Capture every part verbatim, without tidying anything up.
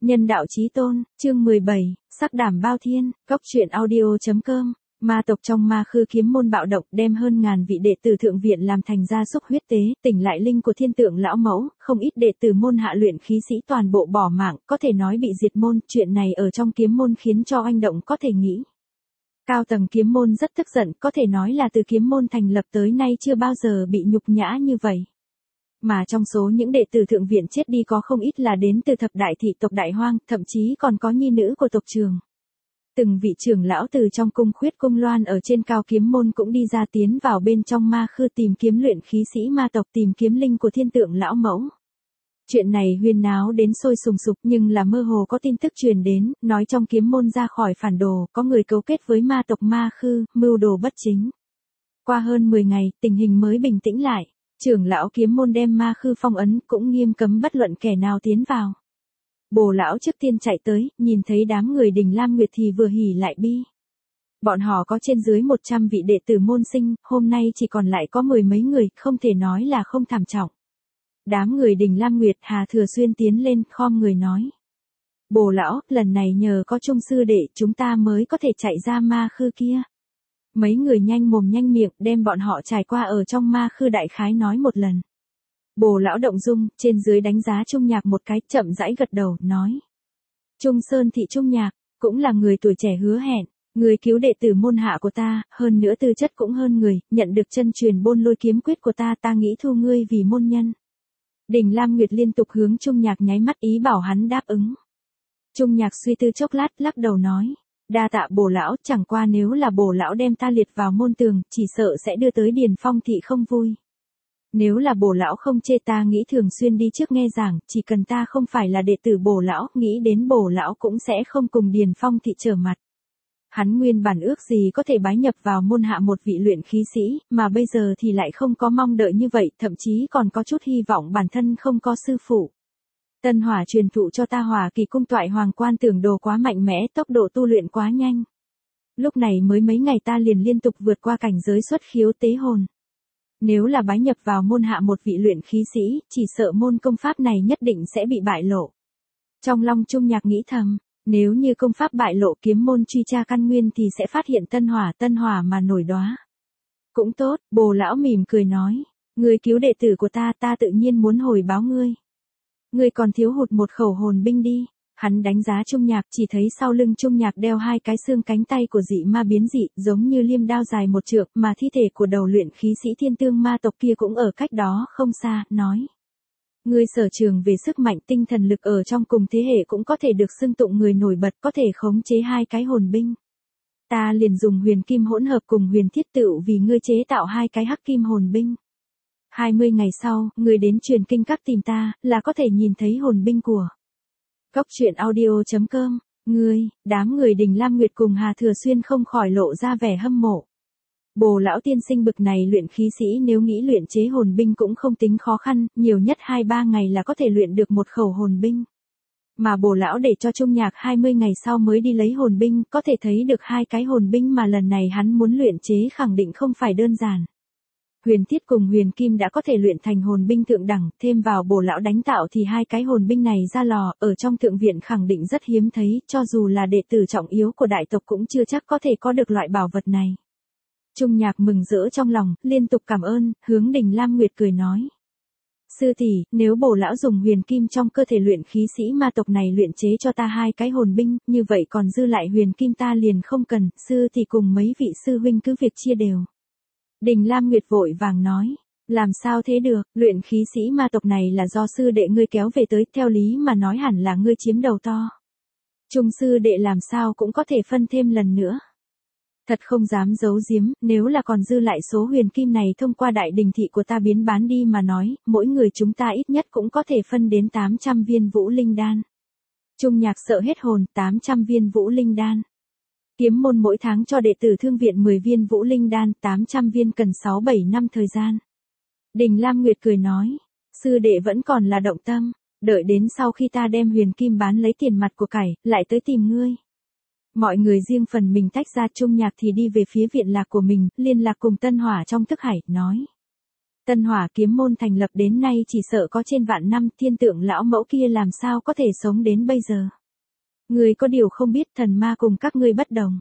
Nhân đạo chí tôn, chương mười bảy, sắc đảm bao thiên, góc truyện audio.com. Ma tộc trong Ma Khư kiếm môn bạo động đem hơn ngàn vị đệ tử thượng viện làm thành gia súc huyết tế, tỉnh lại linh của thiên tượng lão mẫu, không ít đệ tử môn hạ luyện khí sĩ toàn bộ bỏ mạng, có thể nói bị diệt môn, chuyện này ở trong kiếm môn khiến cho oanh động có thể nghĩ. Cao tầng kiếm môn rất tức giận, có thể nói là từ kiếm môn thành lập tới nay chưa bao giờ bị nhục nhã như vậy. Mà trong số những đệ tử thượng viện chết đi có không ít là đến từ thập đại thị tộc Đại Hoang, thậm chí còn có nhi nữ của tộc Trường. Từng vị trưởng lão từ trong cung khuyết cung loan ở trên cao kiếm môn cũng đi ra tiến vào bên trong Ma Khư tìm kiếm luyện khí sĩ ma tộc, tìm kiếm linh của thiên tượng lão mẫu. Chuyện này huyên náo đến sôi sùng sục, nhưng là mơ hồ có tin tức truyền đến, nói trong kiếm môn ra khỏi phản đồ, có người cấu kết với ma tộc Ma Khư, mưu đồ bất chính. Qua hơn mười ngày, tình hình mới bình tĩnh lại. Trưởng lão kiếm môn đem Ma Khư phong ấn, cũng nghiêm cấm bất luận kẻ nào tiến vào. Bồ lão trước tiên chạy tới, nhìn thấy đám người Đình Lam Nguyệt thì vừa hỉ lại bi. Bọn họ có trên dưới một trăm vị đệ tử môn sinh, hôm nay chỉ còn lại có mười mấy người, không thể nói là không thảm trọng. Đám người Đình Lam Nguyệt Hà Thừa Xuyên tiến lên, khom người nói. Bồ lão, lần này nhờ có Trung sư đệ chúng ta mới có thể chạy ra Ma Khư kia. Mấy người nhanh mồm nhanh miệng đem bọn họ trải qua ở trong Ma Khư đại khái nói một lần. Bồ lão động dung, trên dưới đánh giá Trung Nhạc một cái, chậm rãi gật đầu, nói. Trung Sơn thị Trung Nhạc, cũng là người tuổi trẻ hứa hẹn, người cứu đệ tử môn hạ của ta, hơn nữa tư chất cũng hơn người, nhận được chân truyền Bôn Lôi kiếm quyết của ta, ta nghĩ thu ngươi vì môn nhân. Đình Lam Nguyệt liên tục hướng Trung Nhạc nháy mắt ý bảo hắn đáp ứng. Trung Nhạc suy tư chốc lát, lắc đầu nói. Đa tạ Bồ lão, chẳng qua nếu là Bồ lão đem ta liệt vào môn tường, chỉ sợ sẽ đưa tới Điền Phong thị không vui. Nếu là Bồ lão không chê, ta nghĩ thường xuyên đi trước nghe giảng, chỉ cần ta không phải là đệ tử Bồ lão, nghĩ đến Bồ lão cũng sẽ không cùng Điền Phong thị trở mặt. Hắn nguyên bản ước gì có thể bái nhập vào môn hạ một vị luyện khí sĩ, mà bây giờ thì lại không có mong đợi như vậy, thậm chí còn có chút hy vọng bản thân không có sư phụ. Tân hỏa truyền thụ cho ta Hỏa Kỳ cung toại hoàng quan tưởng đồ quá mạnh mẽ, tốc độ tu luyện quá nhanh. Lúc này mới mấy ngày ta liền liên tục vượt qua cảnh giới xuất khiếu tế hồn. Nếu là bái nhập vào môn hạ một vị luyện khí sĩ, chỉ sợ môn công pháp này nhất định sẽ bị bại lộ. Trong lòng Trung Nhạc nghĩ thầm, nếu như công pháp bại lộ, kiếm môn truy tra căn nguyên thì sẽ phát hiện tân hỏa tân hỏa mà nổi đóa. Cũng tốt, Bồ lão mỉm cười nói, ngươi cứu đệ tử của ta, ta tự nhiên muốn hồi báo ngươi. Ngươi còn thiếu hụt một khẩu hồn binh đi. Hắn đánh giá Trung Nhạc, chỉ thấy sau lưng Trung Nhạc đeo hai cái xương cánh tay của dị ma biến dị, giống như liêm đao dài một trượng, mà thi thể của đầu luyện khí sĩ thiên tương ma tộc kia cũng ở cách đó không xa, nói. Ngươi sở trường về sức mạnh tinh thần lực ở trong cùng thế hệ cũng có thể được xưng tụng người nổi bật, có thể khống chế hai cái hồn binh. Ta liền dùng huyền kim hỗn hợp cùng huyền thiết tựu vì ngươi chế tạo hai cái hắc kim hồn binh. hai mươi ngày sau, ngươi đến truyền kinh các tìm ta, là có thể nhìn thấy hồn binh của. Góc truyện audio.com, ngươi, đám người Đình Lam Nguyệt cùng Hà Thừa Xuyên không khỏi lộ ra vẻ hâm mộ. Bồ lão tiên sinh bực này luyện khí sĩ nếu nghĩ luyện chế hồn binh cũng không tính khó khăn, nhiều nhất hai ba ngày là có thể luyện được một khẩu hồn binh. Mà Bồ lão để cho Trung Nhạc hai mươi ngày sau mới đi lấy hồn binh, có thể thấy được hai cái hồn binh mà lần này hắn muốn luyện chế khẳng định không phải đơn giản. Huyền thiết cùng huyền kim đã có thể luyện thành hồn binh thượng đẳng, thêm vào Bồ lão đánh tạo thì hai cái hồn binh này ra lò, ở trong thượng viện khẳng định rất hiếm thấy, cho dù là đệ tử trọng yếu của đại tộc cũng chưa chắc có thể có được loại bảo vật này. Trung Nhạc mừng rỡ trong lòng, liên tục cảm ơn, hướng Đình Lam Nguyệt cười nói. Sư tỷ, nếu Bồ lão dùng huyền kim trong cơ thể luyện khí sĩ ma tộc này luyện chế cho ta hai cái hồn binh, như vậy còn dư lại huyền kim ta liền không cần, sư tỷ cùng mấy vị sư huynh cứ việc chia đều. Đình Lam Nguyệt vội vàng nói, làm sao thế được, luyện khí sĩ ma tộc này là do sư đệ ngươi kéo về tới, theo lý mà nói hẳn là ngươi chiếm đầu to. Trung sư đệ làm sao cũng có thể phân thêm lần nữa. Thật không dám giấu giếm, nếu là còn dư lại số huyền kim này thông qua đại đình thị của ta biến bán đi mà nói, mỗi người chúng ta ít nhất cũng có thể phân đến tám trăm viên vũ linh đan. Trung Nhạc sợ hết hồn, tám trăm viên vũ linh đan. Kiếm môn mỗi tháng cho đệ tử thương viện mười viên vũ linh đan, tám trăm viên cần sáu bảy năm thời gian. Đình Lam Nguyệt cười nói, sư đệ vẫn còn là động tâm, đợi đến sau khi ta đem huyền kim bán lấy tiền mặt của cải, lại tới tìm ngươi. Mọi người riêng phần mình tách ra, Trung Nhạc thì đi về phía viện lạc của mình, liên lạc cùng Tân Hỏa trong thức hải, nói. Tân Hỏa kiếm môn thành lập đến nay chỉ sợ có trên vạn năm, thiên tượng lão mẫu kia làm sao có thể sống đến bây giờ. Ngươi có điều không biết, thần ma cùng các ngươi bất đồng.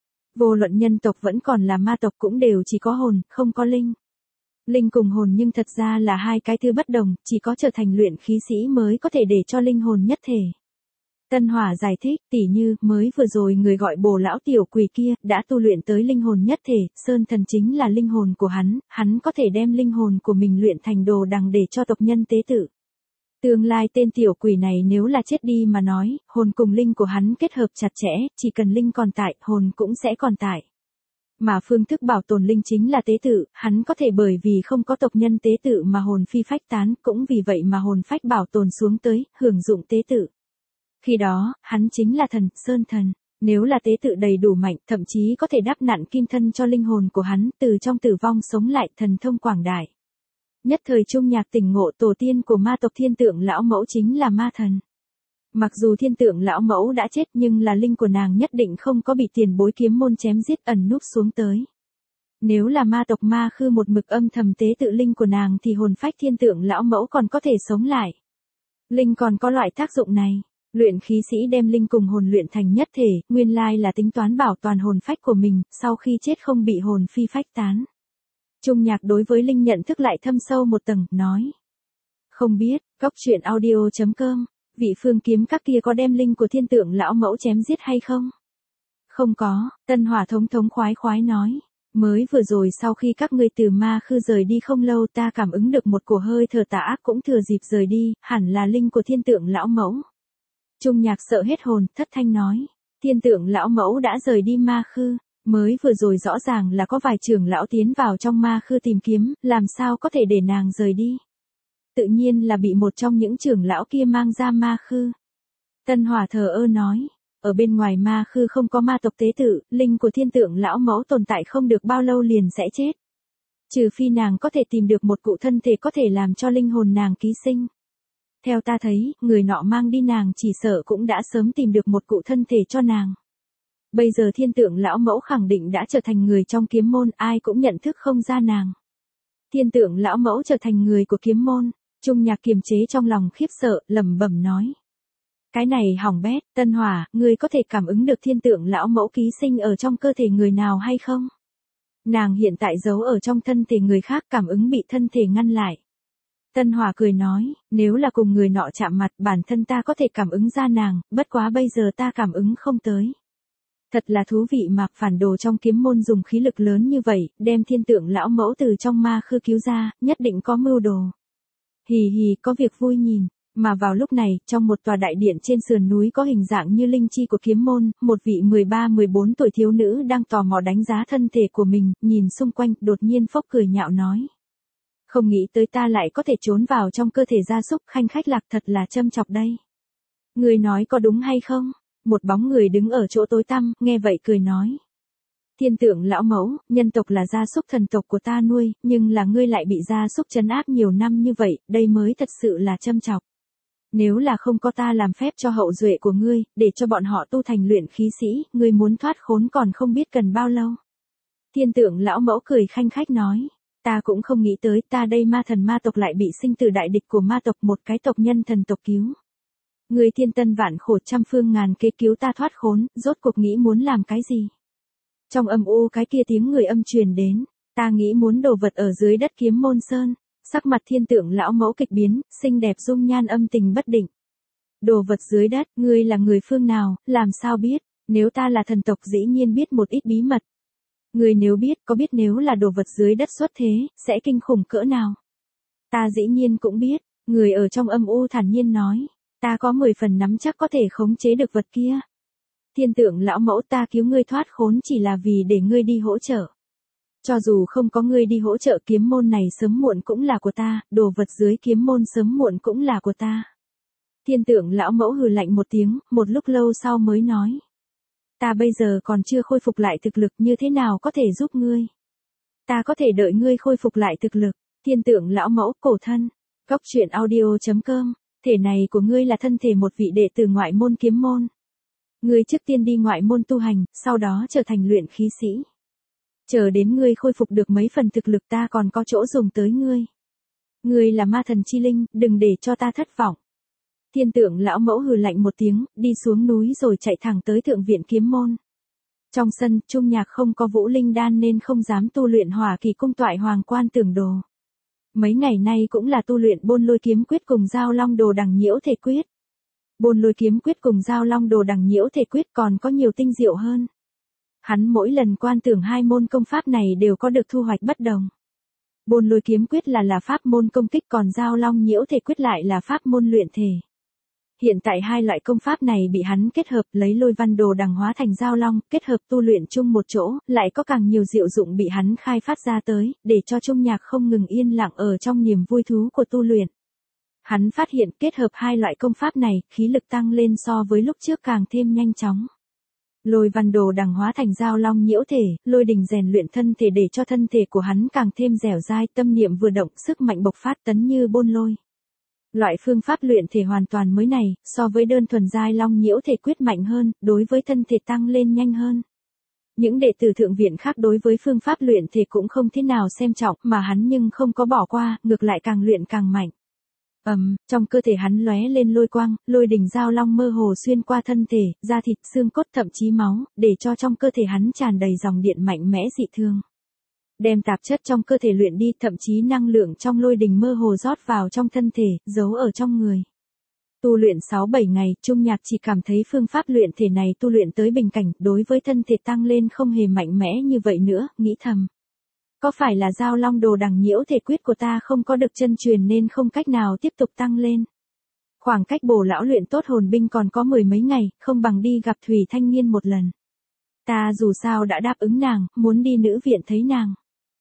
Vô luận nhân tộc vẫn còn là ma tộc cũng đều chỉ có hồn, không có linh. Linh cùng hồn nhưng thật ra là hai cái thứ bất đồng, chỉ có trở thành luyện khí sĩ mới có thể để cho linh hồn nhất thể. Tân Hỏa giải thích, tỉ như, mới vừa rồi người gọi Bồ lão tiểu quỷ kia, đã tu luyện tới linh hồn nhất thể, Sơn thần chính là linh hồn của hắn, hắn có thể đem linh hồn của mình luyện thành đồ đằng để cho tộc nhân tế tự. Tương lai tên tiểu quỷ này nếu là chết đi mà nói, hồn cùng linh của hắn kết hợp chặt chẽ, chỉ cần linh còn tại, hồn cũng sẽ còn tại. Mà phương thức bảo tồn linh chính là tế tự, hắn có thể bởi vì không có tộc nhân tế tự mà hồn phi phách tán, cũng vì vậy mà hồn phách bảo tồn xuống tới, hưởng dụng tế tự. Khi đó, hắn chính là thần, Sơn thần. Nếu là tế tự đầy đủ mạnh, thậm chí có thể đắp nặn kim thân cho linh hồn của hắn, từ trong tử vong sống lại, thần thông quảng đại. Nhất thời Trung Nhạc tỉnh ngộ, tổ tiên của ma tộc thiên tượng lão mẫu chính là ma thần. Mặc dù thiên tượng lão mẫu đã chết nhưng là linh của nàng nhất định không có bị tiền bối kiếm môn chém giết ẩn núp xuống tới. Nếu là ma tộc Ma Khư một mực âm thầm tế tự linh của nàng thì hồn phách thiên tượng lão mẫu còn có thể sống lại. Linh còn có loại tác dụng này. Luyện khí sĩ đem linh cùng hồn luyện thành nhất thể, nguyên lai là tính toán bảo toàn hồn phách của mình, sau khi chết không bị hồn phi phách tán. Trung Nhạc đối với linh nhận thức lại thâm sâu một tầng, nói. Không biết, góc truyện audio chấm com, vị phương kiếm các kia có đem linh của thiên tượng lão mẫu chém giết hay không? Không có, Tân Hỏa thống thống khoái khoái nói. Mới vừa rồi sau khi các ngươi từ Ma Khư rời đi không lâu ta cảm ứng được một cổ hơi thở tà ác cũng thừa dịp rời đi, hẳn là linh của thiên tượng lão mẫu. Trung Nhạc sợ hết hồn, thất thanh nói. Thiên tượng lão mẫu đã rời đi Ma Khư, mới vừa rồi rõ ràng là có vài trưởng lão tiến vào trong Ma Khư tìm kiếm, làm sao có thể để nàng rời đi. Tự nhiên là bị một trong những trưởng lão kia mang ra Ma Khư. Tân Hỏa thờ ơ nói. Ở bên ngoài Ma Khư không có ma tộc tế tự, linh của thiên tượng lão mẫu tồn tại không được bao lâu liền sẽ chết. Trừ phi nàng có thể tìm được một cụ thân thể có thể làm cho linh hồn nàng ký sinh. Theo ta thấy, người nọ mang đi nàng chỉ sợ cũng đã sớm tìm được một cụ thân thể cho nàng. Bây giờ thiên tượng lão mẫu khẳng định đã trở thành người trong kiếm môn, ai cũng nhận thức không ra nàng. Thiên tượng lão mẫu trở thành người của kiếm môn, Trung Nhạc kiềm chế trong lòng khiếp sợ, lẩm bẩm nói. Cái này hỏng bét, Tân Hỏa, ngươi có thể cảm ứng được thiên tượng lão mẫu ký sinh ở trong cơ thể người nào hay không? Nàng hiện tại giấu ở trong thân thể người khác, cảm ứng bị thân thể ngăn lại. Tân Hỏa cười nói, nếu là cùng người nọ chạm mặt bản thân ta có thể cảm ứng ra nàng, bất quá bây giờ ta cảm ứng không tới. Thật là thú vị mà, phản đồ trong kiếm môn dùng khí lực lớn như vậy, đem thiên tượng lão mẫu từ trong Ma Khư cứu ra, nhất định có mưu đồ. Hì hì, có việc vui nhìn. Mà vào lúc này, trong một tòa đại điện trên sườn núi có hình dạng như linh chi của kiếm môn, một vị mười ba mười bốn tuổi thiếu nữ đang tò mò đánh giá thân thể của mình, nhìn xung quanh, đột nhiên phốc cười nhạo nói. Không nghĩ tới ta lại có thể trốn vào trong cơ thể gia súc, khanh khách lạc, thật là châm chọc đây. Người nói có đúng hay không? Một bóng người đứng ở chỗ tối tăm, nghe vậy cười nói. Thiên tượng lão mẫu, nhân tộc là gia súc thần tộc của ta nuôi, nhưng là ngươi lại bị gia súc trấn áp nhiều năm như vậy, đây mới thật sự là châm chọc. Nếu là không có ta làm phép cho hậu duệ của ngươi, để cho bọn họ tu thành luyện khí sĩ, ngươi muốn thoát khốn còn không biết cần bao lâu. Thiên tượng lão mẫu cười khanh khách nói, ta cũng không nghĩ tới ta đây ma thần ma tộc lại bị sinh từ đại địch của ma tộc, một cái tộc nhân thần tộc cứu. Ngươi thiên tân vạn khổ trăm phương ngàn kế cứu ta thoát khốn, rốt cuộc nghĩ muốn làm cái gì? Trong âm u cái kia tiếng người âm truyền đến, ta nghĩ muốn đồ vật ở dưới đất kiếm môn sơn. Sắc mặt thiên tượng lão mẫu kịch biến, xinh đẹp dung nhan âm tình bất định. Đồ vật dưới đất, ngươi là người phương nào, làm sao biết, nếu ta là thần tộc dĩ nhiên biết một ít bí mật. Ngươi nếu biết, có biết nếu là đồ vật dưới đất xuất thế, sẽ kinh khủng cỡ nào? Ta dĩ nhiên cũng biết, người ở trong âm u thản nhiên nói, ta có mười phần nắm chắc có thể khống chế được vật kia. Thiên tượng lão mẫu, ta cứu ngươi thoát khốn chỉ là vì để ngươi đi hỗ trợ. Cho dù không có ngươi đi hỗ trợ, kiếm môn này sớm muộn cũng là của ta, đồ vật dưới kiếm môn sớm muộn cũng là của ta. Thiên tượng lão mẫu hừ lạnh một tiếng, một lúc lâu sau mới nói. Ta bây giờ còn chưa khôi phục lại thực lực, như thế nào có thể giúp ngươi? Ta có thể đợi ngươi khôi phục lại thực lực. Thiên tượng lão mẫu, cổ thân. Góc truyện audio chấm com, thể này của ngươi là thân thể một vị đệ tử ngoại môn kiếm môn. Ngươi trước tiên đi ngoại môn tu hành, sau đó trở thành luyện khí sĩ. Chờ đến ngươi khôi phục được mấy phần thực lực ta còn có chỗ dùng tới ngươi. Ngươi là ma thần chi linh, đừng để cho ta thất vọng. Thiên tượng lão mẫu hừ lạnh một tiếng, đi xuống núi rồi chạy thẳng tới thượng viện kiếm môn. Trong sân, Trung Nhạc không có vũ linh đan nên không dám tu luyện hỏa kỳ cung toại hoàng quan tưởng đồ. Mấy ngày nay cũng là tu luyện bôn lôi kiếm quyết cùng giao long đồ đằng nhiễu thể quyết. Bôn lôi kiếm quyết cùng giao long đồ đằng nhiễu thể quyết còn có nhiều tinh diệu hơn. Hắn mỗi lần quan tưởng hai môn công pháp này đều có được thu hoạch bất đồng. Bôn lôi kiếm quyết là là pháp môn công kích còn giao long nhiễu thể quyết lại là pháp môn luyện thể. Hiện tại hai loại công pháp này bị hắn kết hợp lấy lôi văn đồ đằng hóa thành giao long, kết hợp tu luyện chung một chỗ, lại có càng nhiều diệu dụng bị hắn khai phát ra tới, để cho Trung Nhạc không ngừng yên lặng ở trong niềm vui thú của tu luyện. Hắn phát hiện kết hợp hai loại công pháp này, khí lực tăng lên so với lúc trước càng thêm nhanh chóng. Lôi văn đồ đằng hóa thành giao long nhiễu thể, lôi đình rèn luyện thân thể để cho thân thể của hắn càng thêm dẻo dai, tâm niệm vừa động, sức mạnh bộc phát tấn như bôn lôi. Loại phương pháp luyện thể hoàn toàn mới này, so với đơn thuần giai long nhiễu thể quyết mạnh hơn, đối với thân thể tăng lên nhanh hơn. Những đệ tử thượng viện khác đối với phương pháp luyện thể cũng không thế nào xem trọng, mà hắn nhưng không có bỏ qua, ngược lại càng luyện càng mạnh. Ầm, um, trong cơ thể hắn lóe lên lôi quang, lôi đỉnh giao long mơ hồ xuyên qua thân thể, da thịt, xương cốt thậm chí máu, để cho trong cơ thể hắn tràn đầy dòng điện mạnh mẽ dị thường. Đem tạp chất trong cơ thể luyện đi, thậm chí năng lượng trong lôi đình mơ hồ rót vào trong thân thể, giấu ở trong người. Tu luyện sáu bảy ngày, Trung Nhạc chỉ cảm thấy phương pháp luyện thể này tu luyện tới bình cảnh, đối với thân thể tăng lên không hề mạnh mẽ như vậy nữa, nghĩ thầm. Có phải là giao long đồ đằng nhiễu thể quyết của ta không có được chân truyền nên không cách nào tiếp tục tăng lên? Khoảng cách bổ lão luyện tốt hồn binh còn có mười mấy ngày, không bằng đi gặp Thủy Thanh Nghiên một lần. Ta dù sao đã đáp ứng nàng, muốn đi nữ viện thấy nàng.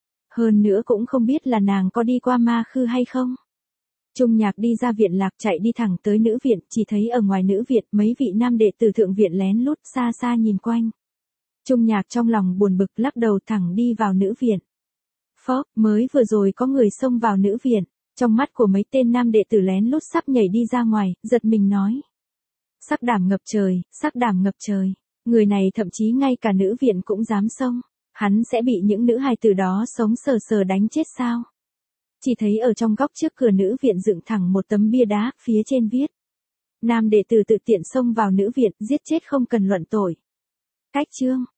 Hơn nữa cũng không biết là nàng có đi qua ma khư hay không. Trung Nhạc đi ra viện lạc chạy đi thẳng tới nữ viện, chỉ thấy ở ngoài nữ viện mấy vị nam đệ tử thượng viện lén lút xa xa nhìn quanh. Trung Nhạc trong lòng buồn bực lắc đầu thẳng đi vào nữ viện. Phó, mới vừa rồi có người xông vào nữ viện, trong mắt của mấy tên nam đệ tử lén lút sắp nhảy đi ra ngoài, giật mình nói. Sắc đảm ngập trời, sắc đảm ngập trời, người này thậm chí ngay cả nữ viện cũng dám xông. Hắn sẽ bị những nữ hài tử đó sống sờ sờ đánh chết sao? Chỉ thấy ở trong góc trước cửa nữ viện dựng thẳng một tấm bia đá, phía trên viết. Nam đệ tử tự tiện xông vào nữ viện, giết chết không cần luận tội. Cách chương.